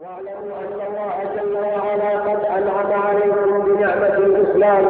واعلموا أن الله جل وعلا قد أنعم عليكم بنعمة الإسلام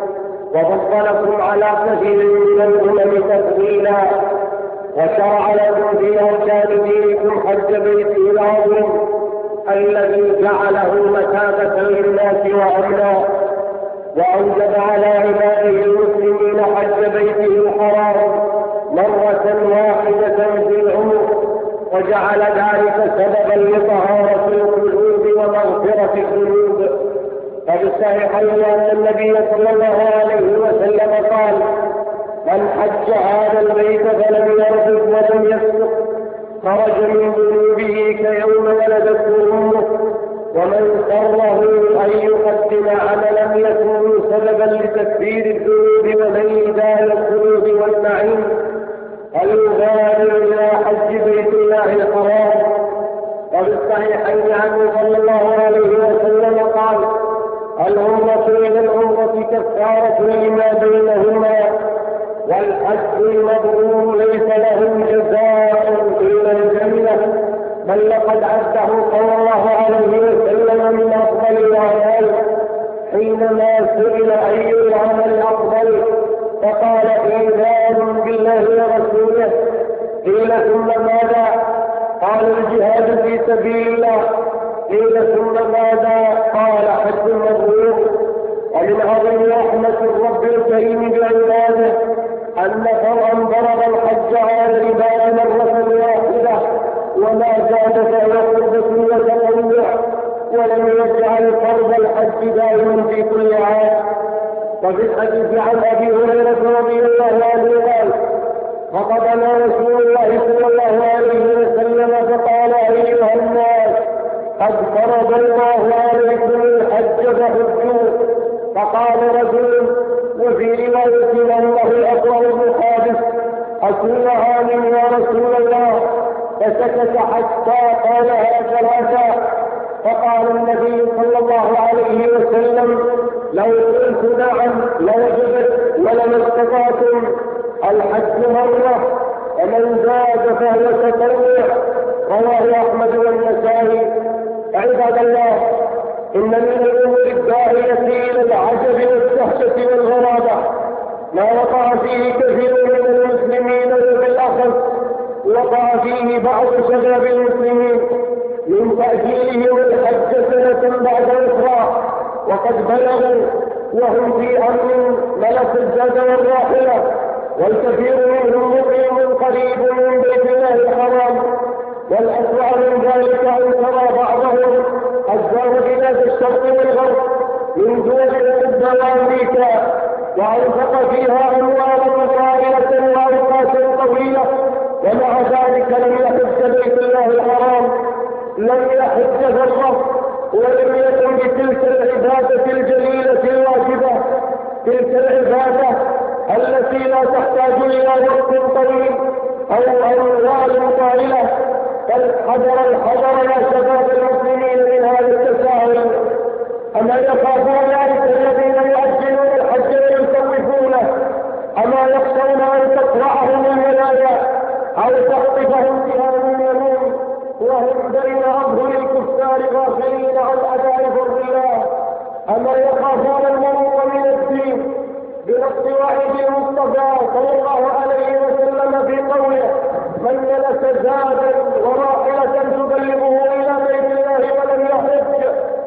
وفضلكم على كثير من الأمم تفضيلا، وشرع لكم في أركان دينكم حج بيته العظيم الذي جعله مثابة للناس وأمنا، وأوجب على عباده المسلمين حج بيته الحرام مرة واحدة في العمر، وجعل ذلك سببا لطهارة القلوب ومغفرة الذنوب. ففي الصحيحين أن النبي صلى الله عليه وسلم قال: من حج هذا البيت فلم يرفث ولم يفسق خرج من ذنوبه كيوم ولدته امه. ومن سره ان يقدم عملا يكون سببا لتكفير الذنوب وميزان الخلود والنعيم فليبادر الى حج بيت الله الحرام. وفي الصحيحين عنه صلى الله عليه وسلم قال: العمرة إلى العمرة كفارة لما بينهما، والحج المبرور ليس له جزاء إلا الجنة، بل لقد عده صلى الله عليه وسلم من أفضل الأعمال حينما سئل أي العمل أفضل فقال: إيمان بالله ورسوله. قيل: ثم ماذا؟ قال: الجهاد في سبيل الله. قيل: ثم ماذا؟ قال: حج مبرور. ومن عظيم رحمة الرب الكريم بعباده أن فرعا ضرب الحج على العباد مرة واحدة، وما زاد فهو قربة وتطوع، ولم يجعل فرض الحج دائما في كل عام. وفي الحديث عن أبي هريرة رضي الله عنه قال: خطبنا رسول الله صلى الله عليه وسلم فقال: أيها الناس، قد فرض الله عليكم الحج فحجوا. فقال رجل: وفي رواية أنه الأقرع بن حابس: أكل عام يا رسول الله؟ فسكت حتى قالها ثلاثا. فقال النبي صلى الله عليه وسلم: لو قلت نعم لوجبت ولما استطعتم. الحج مرة، ومن زاد فهو تطوع. رواه أحمد والنسائي. عباد الله، إن من الأمور الداعية إلى العجب والدهشة والغرابة ما وقع فيه كثير من المسلمين، وبالأخص وقع فيه بعض شباب المسلمين من تأجيلهم الحج سنة بعد أخرى، وقد بلغوا وهم في أمن ملك الزاد والراحلة، والكثير منهم مقيم قريب من بيت الله الحرام. والأسوأ من ذلك أن ترى بعضهم قد زار بلاد الشرق والغرب من دول أوروبا وأمريكا، وأنفق فيها أموالا طائلة وأوقات طويلة، ومع ذلك لم يحج بيت الله الحرام، لم يحج ذرة، ولم يكن بتلك العبادة الجليلة الواجبة، تلك العبادة التي لا تحتاج إلى وقت طويل أو أموال طائلة. فالحذر يا شباب المسلمين من هذا التساهل. أما يخافون ذلك الذين يؤجلون الحج ويسوفونه؟ أما يخشون أن تقرعهم المنايا أو تخطفهم سهام اليمين وهم بين أظهر الكفار غافلين عن أداء فرض الله؟ أما يخافون المروء من الدين بنص وعد المصطفى صلى الله عليه وسلم في قوله: من ملك زادا وراحلة تبلغه إلى بيت الله ولم يحج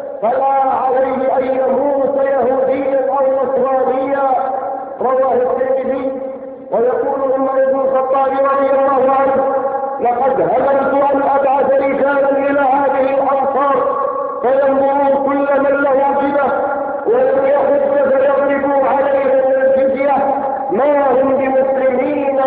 فلا عليه أن يموت يهوديا أو نصرانيا. رواه الترمذي. ويقول عمر بن الخطاب رضي الله عنه: لقد هممت أن أبعث رجالا إلى هذه الأمصار فينظروا كل من له جبة ولم يحج فيضربوا عليهم الجزية، ما هم بمسلمين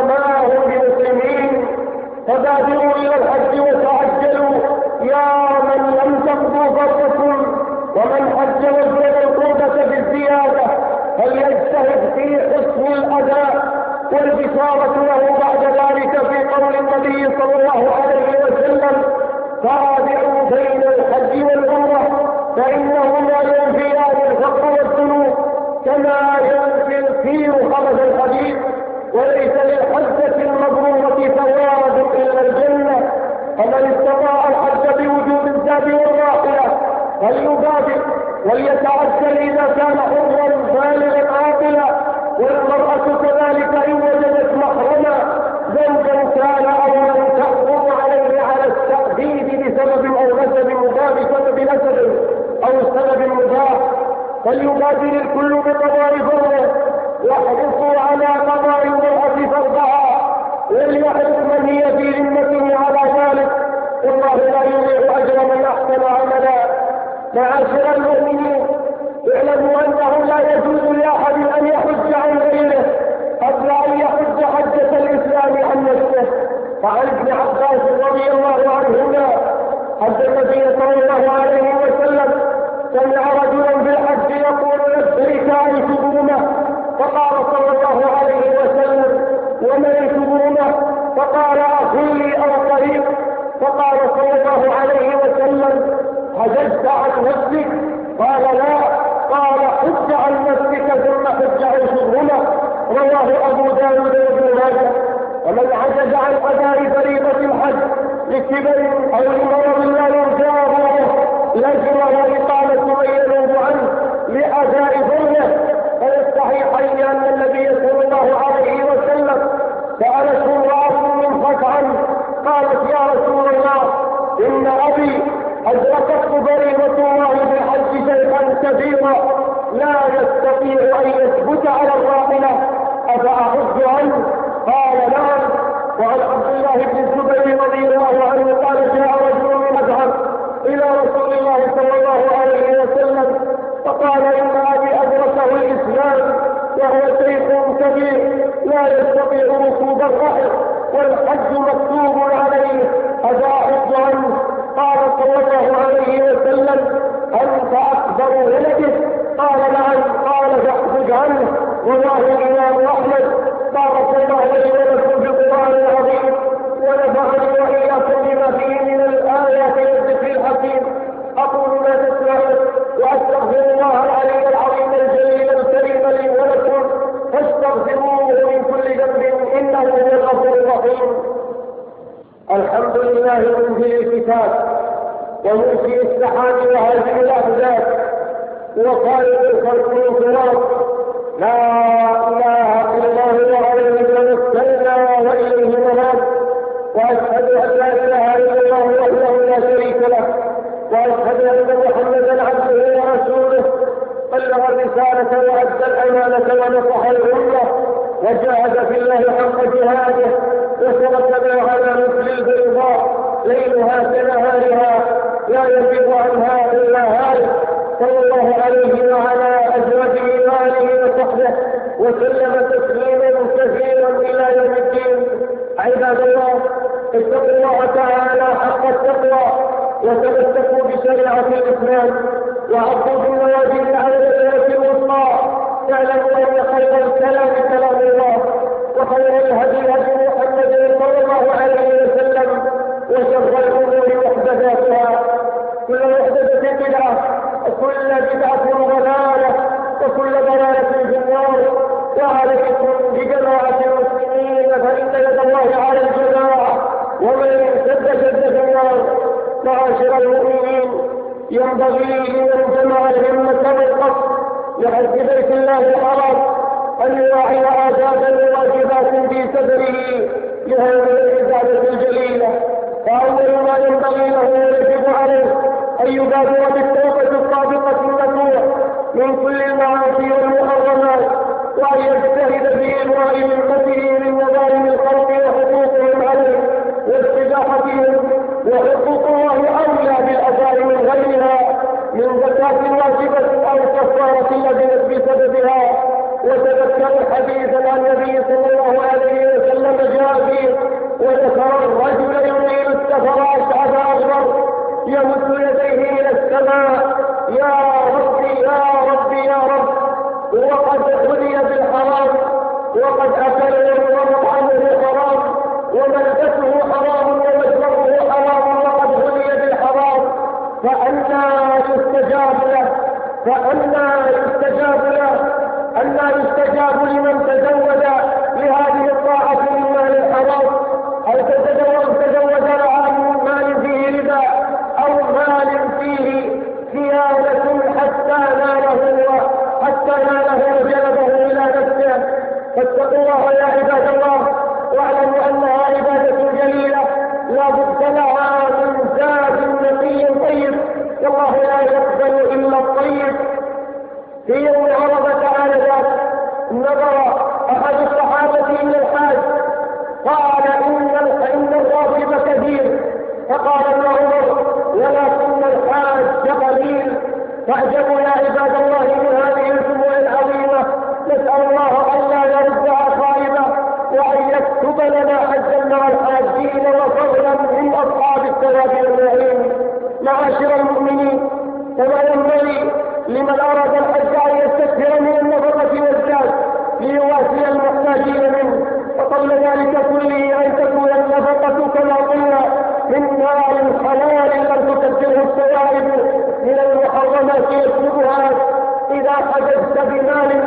فبادروا إلى الحج وتعجلوا يا من لم تقضوا فرضكم. ومن حج وجد القربة بالزيادة فليجتهد في حسن الأداء والبشارة له بعد ذلك في قول النبي صلى الله عليه وسلم: تابعوا بين الحج والعمرة فإنهما ينفيان الفقر والذنوب كما ينفي الكير خبث الحديد، وليس للحجة المبرورة ثواب إلا الجنة. فمن استطاع الحج بوجوب الزاد والراحة فليبادر وليتعجل إذا كان حرا بالغا عاقلا، والمرأة كذلك إن وجدت محرما زوجا كان أو من تحرم عليه على التأديب بسبب أو نسب مضاف، بسبب نسب أو سبب مضاف، فليبادر الكل بقضاء فرضه واحرصوا على قضاء المرأة فرضها، وليحرص من هي في ذمته على ذلك، والله لا يضيع أجر من أحسن عملا. معاشر المؤمنين، اعلموا أنه لا يجوز لأحد أن يحج عن غيره قبل أن يحج حجة الإسلام عن نفسه. فعن ابن عباس رضي الله عنهما أن النبي صلى الله عليه وسلم سمع رجلا بالحج يقول لبيك عن شبرمه، فقال صلى الله عليه وسلم ومن شبرمه؟ فقال أخي أو طريق. فقال صلى الله عليه وسلم حججت عن نفسك؟ قال لا. قال حج عن نفسك ثم حج عن شبرمه. رواه أبو داود وابن ماجه. ومن عجز عن أداء فريضة الحج لكبر أو لمرض لا يرجى لجر وإقامة من ينوب عنه لأداء ظلمه. ففي الصحيحين أن النبي صلى الله عليه وسلم سألته امرأة من خثعم قالت يا رسول الله إن أبي أدركته فريضة الله بالحج شيئا كبيرا لا يستطيع أن يثبت على الراحلة أفأحج عنه؟ قال نعم. وعن عبد الله بن الزبير رضي الله عنه قال جاء رجل من أزهر إلى رسول الله صلى الله عليه وسلم فقال إن أبي أدركه الإسلام وهو شيخ كبير لا يستطيع ركوب الرحل والحج مكتوب عليه أفأحج عنه؟ قال صلى الله عليه وسلم أنت أكبر ولده؟ قال نعم. قال فاحجج عنه. رواه الإمام أحمد. بارك الله لي ولكم بالقرآن العظيم ونفعني وإياكم بما فيه من الآيات والذكر الحكيم. أقول ما تسمعون وأستغفر الله العلي العظيم الجليل الكريم لي ولكم فاستغفروه من كل ذنب إنه هو الغفور الرحيم. الحمد لله منزل الكتاب ومنشئ السحاب وهذه الأحداث وخالق الخلق والخلاق، لا إله إلا هو عليه توكلنا وإليه مآب. وأشهد أن لا إله إلا الله وحده لا شريك له، وأشهد أن محمدا عبده ورسوله بلغ الرسالة وأدى الأمانة ونصح الأمة وجاهد في الله حق جهاده وتركنا على مثل البيضاء ليلها كنهارها لا يزيغ عنها إلا هالك، صلى الله عليه وعلى أزواجه وآله وصحبه وسلم تسليما كثيرا إلى يوم الدين. عباد الله، اتقوا الله تعالى حق التقوى وتمسكوا بشريعة الإسلام وعضوا بالنواجذ على الآيات الوسطى. اعلموا أن خير الكلام كلام الله وخير الهدي هدي محمد صلى الله عليه وسلم وشر الأمور محدثاتها كل محدثة بدعة وكل بدعة ضلالة وكل ضلالة في النار. وعليكم بجماعة المسلمين فإن يد الله على الجماعة ومن سد شد في النار. معاشر المؤمنين، ينبغي لمن جمع الهمة والقصد لحج بيت الله الحرام أن يراعي آدابا وواجبات في سفره لهذه العبادة الجليلة. فأول ما ينبغي له ويجب عليه أن يبادر بالتوبة الصادقة النصوح من كل المعاصي والمحرمات، وأن يجتهد في إلغاء ذمته من مظالم الخلق وحقوقهم عليه واستباحتهم، وحقوق الله أولى بالأداء من غيرها من زكاة واجبة أو كفارة لزمت بسببها. وتذكر حديثا عن النبي صلى الله عليه وسلم جاء فيه وذكر الرجل يريد السفر أشعث أغبر يمد يديه إلى السماء يا ربي يا ربي يا رب، وقد غذي بالحرام وقد أكل ومطعمه حرام وملبسه حرام ومشربه حرام وقد غذي بالحرام، فأنى يستجاب له أنى يستجاب لمن تزود لهذه الطاعة من مال الحرام أو تزود عن مال فيه ربا أو مال فيه في يوم عرفة آنذاك نظر أحد الصحابة إلى الحاج قال إن الراكب كثير، فقال ابن عمر ولكن الحاج قليل. فاعجبوا يا عباد الله من هذه الجموع العظيمة، نسأل الله ألا يردها خائبة وأن يكتب لنا حجا مع الحاجين وفضلا من أصحاب الثواب والنعيم. معاشر المؤمنين، كما ينبغي لمن أراد الحج أن يستكثر من النفقة والزاد ليواسي المحتاجين منه، وقبل ذلك كله أن تكون النفقة كما قلنا من مال حلال لم تكدره الشوائب من المحرمات والشبهات. إذا حججت بمال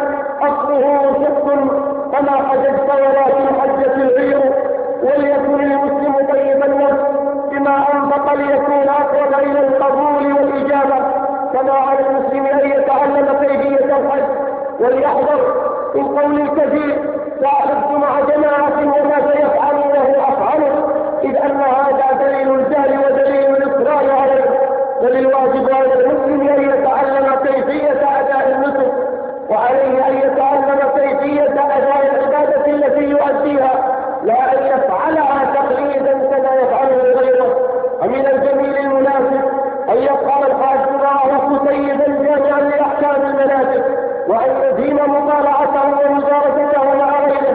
أصله شق فما حججت ولكن حجت الغير. وليكن المسلم طيب النفس بما أنفق ليكون أقرب إلى القبول والإجابة. كما على المسلم أن يتعلم كيفية الحج وليحذر من قول الكثير سأحج مع جماعة وما سيفعلونه أفعله، إذ أن هذا دليل الجهل ودليل الإصرار عليه. وللواجب على المسلم أن يتعلم كيفية أداء النسك، وعليه أن يتعلم كيفية أداء العبادة التي يؤديها، لا أن يفعلها تقليدا كما يفعله غيره. ومن الجميل المناسب أن يفعل الحاج معه سيدا جامعا لأحكام المناسك، وأن يدين مطالعته ومجالسته مع غيره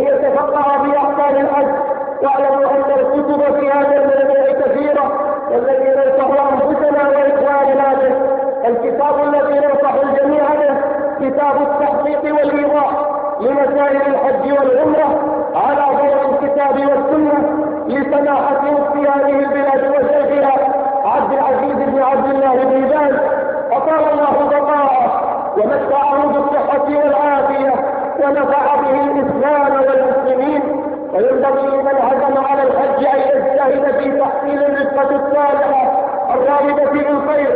ليتفقه في أحكام الحج. واعلموا أن الكتب في هذا الموضوع كثيرة، والذي ننصح أنفسنا وإخواننا به. الكتاب الذي ننصح الجميع به كتاب التحقيق والإيضاح لمسائل الحج والعمرة على ضوء الكتاب والسنة لسماحة مفتي هذه البلاد وشيخها عبد العزيز بن عبد الله بن باز، أطال الله بقاءه ومتعه بالصحة والعافية ونفع به الإسلام والمسلمين. وينبغي لمن عزم على الحج أن يجتهد في تحصيل الرزقة الصالحة الراغبة في الخير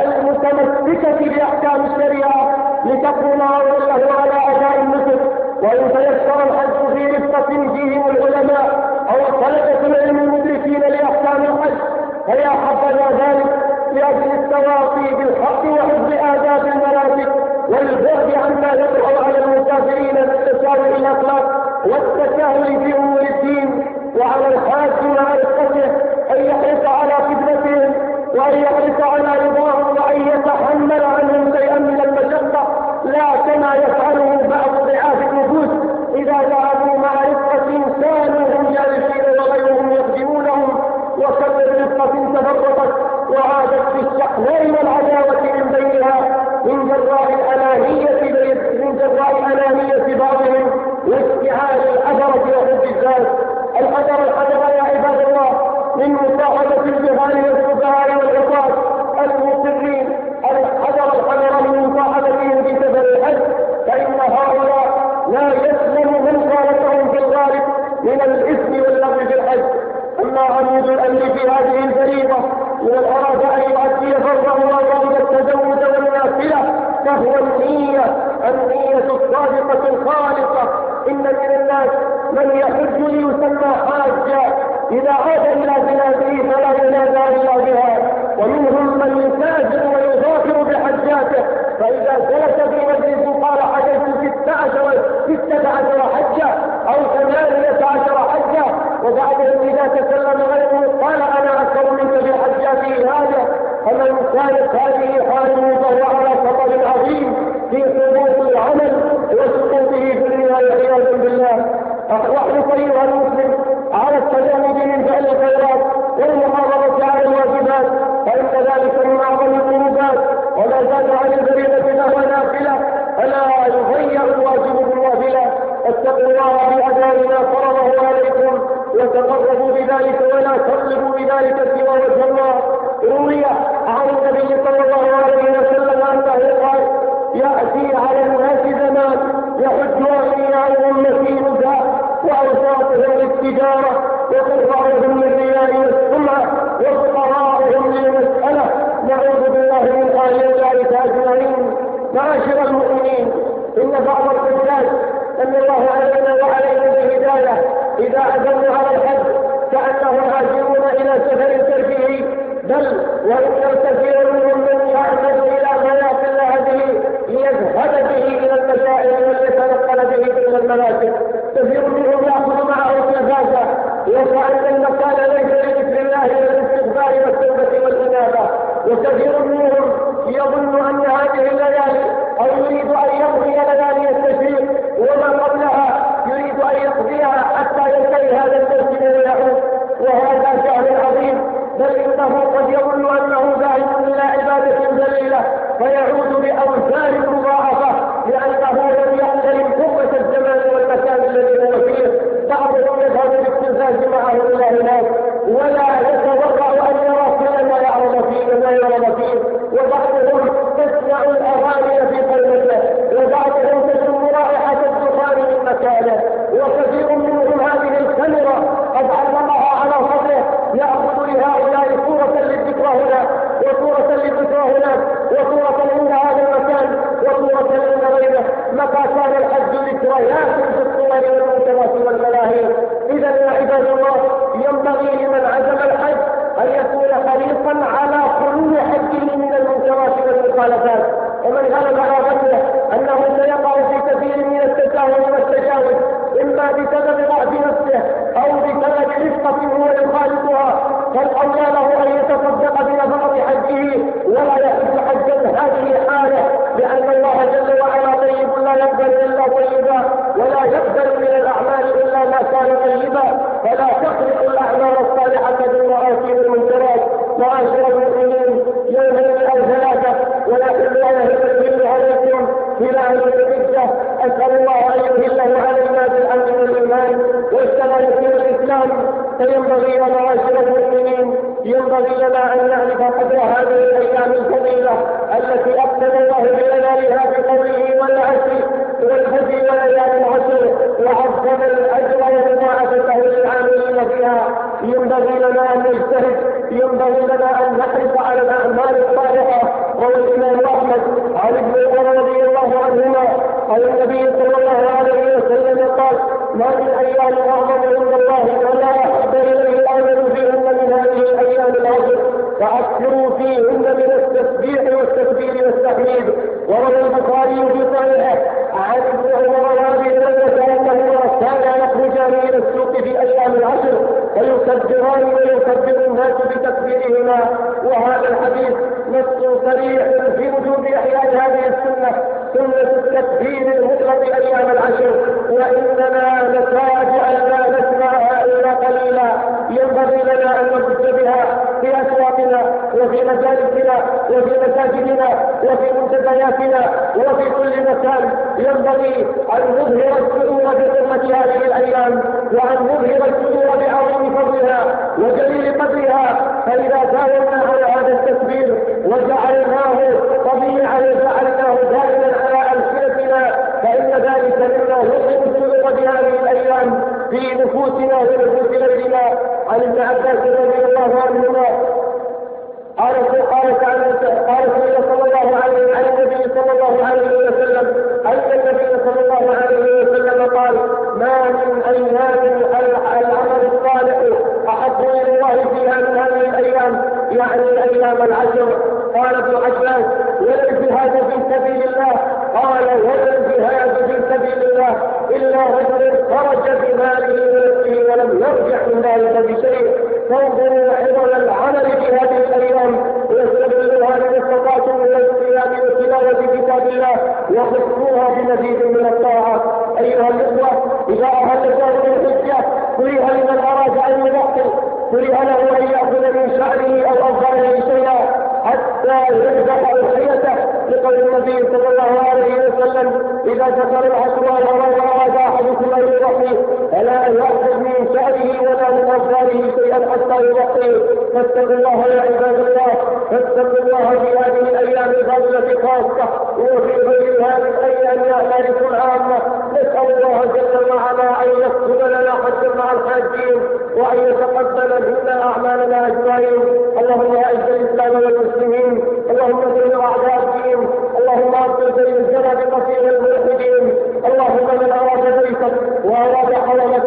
المتمسكة بأحكام الشريعة لتكون عونا له على أداء النسك. وإن تيسر الحج في رفقة فيهم العلماء أو طلبة العلم المدركين لأحكام الحج فيا حبذا ذلك لأجل التواصي بالحق وحفظ آداب المناسك والبعد عما يطرأ على المسافرين بالتساهل الأخلاق والتساهل في أمور الدين. وعلى الحاج مع رفقته أن يحرص على خدمتهم وأن يحرص على رضاهم وأن يتحمل عنهم شيئا من المشقة، لا كما يفعله بعض ضعاف النفوس إذا ذهبوا مع رفقة كانوا هم جالسين وغيرهم يخدمونهم، وكم رفقة تفرقت وعادت في الشحناء والعداوة من بينها من جراء أنانية بعضهم واستعان الأثرة وحب الذات. الحذر يا عباد الله من مصاحبة الجهال والسفهاء والعصاة المصرين، الحذر من مصاحبتهم في سفر الحج، فإن هؤلاء لا يسلم من خالفهم في الغالب من الإثم واللغو في الحج. أما عمود الأمر في هذه الفريضة ومن أراد أن يؤدي فرضه وأراد التزوج والنافلة فهو النية الصادقة الخالصة. إن من الناس من يحج ليسمى حاجا إذا عاد إلى بلاده فلا ينادى إلا بها، ومنهم من يسافر ويظافر بحجاته، فإذا جلس في مجلس قال حججت 16 حجة أو 18 حجة، وبعدهم إذا تكلم غيره قال أنا أكثر منك بحجاته هذا. فمن كانت هذه حاله فهو على خطر عظيم في حبوط العمل وسقوطه في النهاية عياذا بالله. واحرص أيها المسلم على التجانب من فعل الخيرات والمحافظة على الواجبات، فإن ذلك من أعظم القربات، وما زاد عن الفريضة فهو نافلة، فلا يضيع الواجب بالنافلة. اتقوا الله بأداء ما فرضه عليكم وتقربوا بذلك ولا تطلبوا بذلك سوى وجه الله. روي عن النبي صلى الله عليه وسلم أنه قال: يأتي على الناس زمان يحج أغنياء مسيرها وأوساطهم للتجارة وقرارهم للرياء والسمعة وفقراءهم للمسألة، نعوذ بالله من حال ذلك أجمعين. معاشر المؤمنين، إن بعض الحجاج صلى الله علينا وعليهم بالهداية إذا عزموا على الحج كأنهم هاجرون إلى سفر ترفيهي، بل وإن كثير منهم من يعمد إلى مناطق هذه ليذهب أهل العزة. أسأل الله أن يهله علينا بالأمن والإيمان والسلامة والإسلام. فينبغي لنا معاشر المسلمين، ينبغي لنا أن نعرف قدر هذه الأيام الفضيلة التي أقسم الله بجلالها بقوله والفجر وليالي العشر، وعظم الأجر ومضاعفته للعاملين فيها. ينبغي لنا أن نجتهد، ينبغي لنا أن نحرص على الأعمال الصالحة. روى الإمام أحمد عن ابن عمر رضي الله عنهما قال النبي صلى الله عليه وسلم قال: ما من أيام أعظم عند الله ولا أحب إليه العمل فيهن من هذه الأيام العشر، فأكثروا فيهن من التسبيح والتكبير والتحميد. وروى البخاري في صحيحه عن ابن عمر وابي هريرة أنهما كانا يخرجان إلى السوق في أيام العشر فيكبران ويكبر الناس بتكبيرهما. وهذا الحديث نص صريح في وجوب إحياء هذه السنة، سنة التكبير المطلق أيام العشر، وإننا نحتاج أن لا نسمعها إلا قليلا. ينبغي لنا أن نبث بها في أسواقنا وفي مجالسنا وفي مساجدنا وفي منتدياتنا وفي كل مكان. ينبغي أن نظهر السرور بحرمة هذه الأيام، وأن نظهر السرور بعظيم فضلها وجليل قدرها. فإذا داومنا على هذا التكبير وجعلناه طبيعا وجعلناه دائما على ألسنتنا، فإن ذلك مما يظهر السرور بهذه الأيام في نفوسنا ونفوس غيرنا. عن ابن عباس رضي الله عنهما قال صلى الله عليه عن النبي صلى الله عليه وسلم أن النبي صلى الله عليه وسلم قال: ما من أيام العمل الصالح أحب إلى الله فيها من هذه الأيام، يعني أيام العشر. قال ابن عباس: ولا الجهاد في سبيل الله. قال: ولا الجهاد في سبيل الله إلا رجل خرج بماله ونفسه ولم يرجع من ذلك بشيء. فانظروا عظم العمل في هذه الأيام واستغلوها لما استطعتم من الصيام وتلاوة كتاب الله وخصوها بمزيد من الطاعة. أيها الإخوة، إذا أهل شهر الحجة كره لمن أراد أن يبطل، كره له أن يأخذ من شعره أو أظهره شيئا حتى يذبح أضحيته، لقول النبي صلى الله عليه وسلم: إذا ذكر العشر وأراد أحدكم أن يضحي فلا يأخذ من شعره ولا من أظهاره شيئا حتى يضحي. فاتقوا الله يا عباد الله، فاتقوا الله في هذه الأيام الفاضلة خاصة، وفي غير هذه الأيام أعمالكم عامة. نسأل الله جل وعلا أن يكتب لنا حجا مع الحاجين وأن يتقبل منا أعمالنا أجمعين. اللهم أعز الإسلام والمسلمين، اللهم دمر أعداء الدين، اللهم أبطل بين الزنادقة والملحدين. اللهم من أراد بيتك وأراد حرمك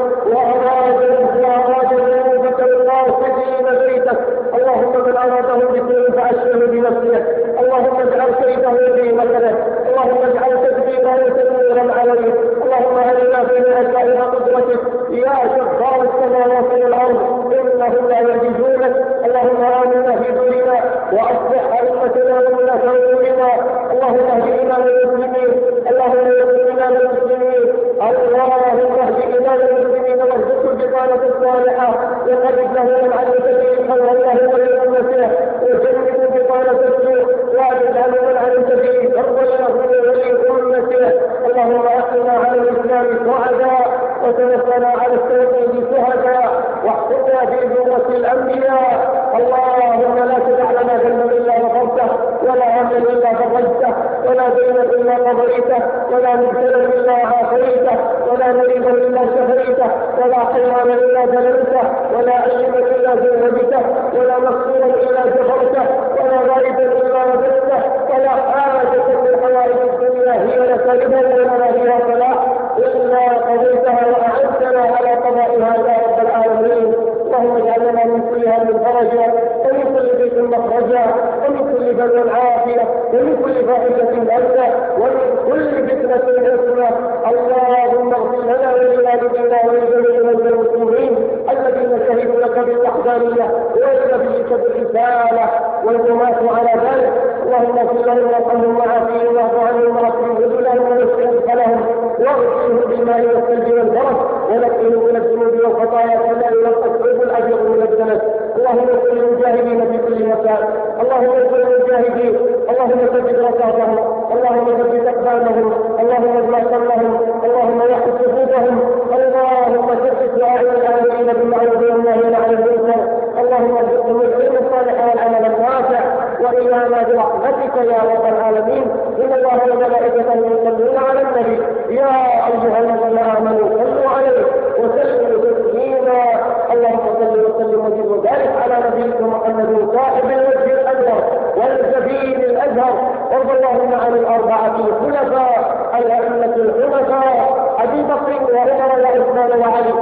وأراد ذنوبك القاصدين بيتك، اللهم من أراده بسوء فأشره بنفسه، اللهم اجعل كيده في مكانه، اللهم اجعل تدبيره تدميرا عليه. اللهم أرنا في عجائب قدرتك يا جبار السماوات والأرض، إنهم لا يعجزونك. اللهم آمنا في ديننا وأصلح أئمتنا وولاة أمورنا. اللهم اهدنا للمسلمين، اللهم اهدنا للمسلمين، اللهم اهدنا للمسلمين وارزقنا البطانة الصالحة وقرب له من عدل به خير الله ولأمته، وجنب البطانة السوء واجعل له من عدل به فرضا له ولأمته. اللهم أحسنا على الإسلام سعداء وتوفنا على التوحيد شهداء واحفظنا في زمرة الأنبياء. اللهم لا تدع لنا ذنبا إلا غفرته، ولا هما إلا فرجته، ولا دينا إلا قضيته، ولا مبتلا إلا عافيته، ولا مريضا إلا شفيته، ولا حيوانا إلا دللته، ولا عيبا إلا زوجته، ولا مقصورا إلا جبرته، ولا غائبا إلا رددته، ولا حاجة من حوائج الدنيا هي لك رضا ولا فيها صلاح إلا قضيتها وأعنتنا على قضائها يا رب العالمين. اللهم اجعل لنا من كل هم فرجا، ومن كل ضيق مخرجا، ومن كل بلوى عافية، ومن كل فاحشة بأسة، ومن كل فتنة حسنة. اللهم اغفر لنا ولوالدينا ولجميع المسلمين الذين شهدوا لك بالوحدانية ولنبيك بالرسالة والممات على ذلك. اللهم اغفر لهم وارحمهم وعافيهم واعف عنهم واكرم نزلهم ووسع مدخلهم واغسلهم بالماء والثلج والبرد ونقهم من الذنوب والخطايا كما ينقى الثوب الابيض من الدنس. اللهم اغفر للمجاهدين في كل مكان، اللهم اغفر للمجاهدين، اللهم ثبت ركعتهم، اللهم ثبت اقدامهم، وإيانا برحمتك يا رب العالمين. إن الله وملائكته يصلون على النبي يا أيها الذين آمنوا صلوا عليه وسلموا تسليما. اللهم صل وسلم وزد وبارك على نبيك محمد صاحب الوجه الأنور والجبين الأزهر. وارض اللهم عن الأربعة الخلفاء الأئمة الحنفاء أبي بكر وعمر وعثمان وعلي